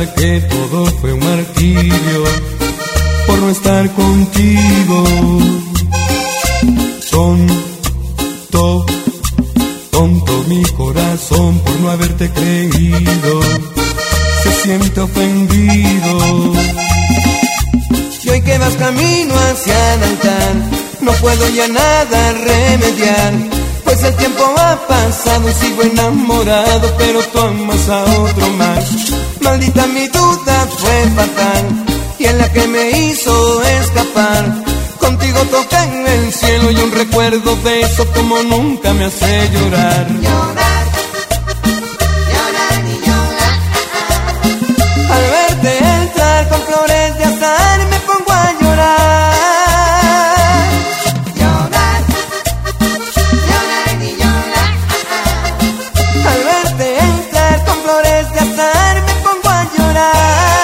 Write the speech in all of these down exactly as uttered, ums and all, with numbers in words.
aceptar que todo fue un martirio por no estar contigo. Tonto, tonto mi corazón por no haberte creído, se siente ofendido. Y hoy que vas camino hacia el altar, no puedo ya nada remediar, pues el tiempo ha pasado y sigo enamorado, pero tú amas a otro más. Maldita mi duda fue fatal, y en la que me hizo escapar. Contigo toca en el cielo y un recuerdo de eso como nunca me hace llorar. Llorar, llorar y llorar. Al verte entrar con flores de azahar me pongo a llorar. Llorar, llorar y llorar. Al verte entrar con flores de azahar me pongo a llorar.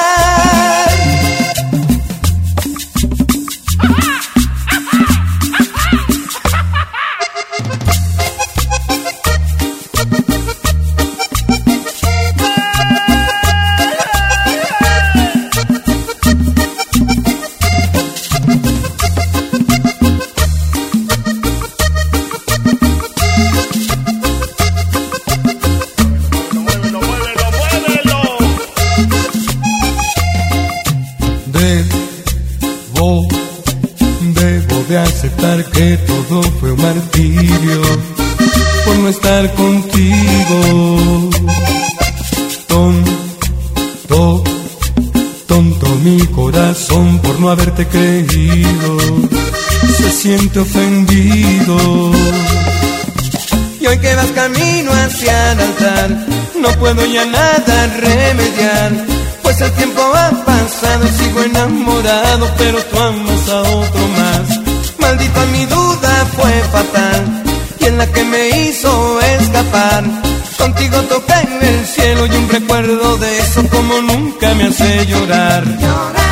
Debo, debo de aceptar que todo fue un martirio por no estar contigo. Tonto, tonto mi corazón por no haberte creído, se siente ofendido. Y hoy que vas camino hacia el altar, no puedo ya nada remediar, pues el tiempo ha pasado y sigo enamorado, pero tú amas a otro más. Maldita mi duda fue fatal, y en la que me hizo escapar. Contigo toca en el cielo y un recuerdo de eso como nunca me hace llorar. Llorar.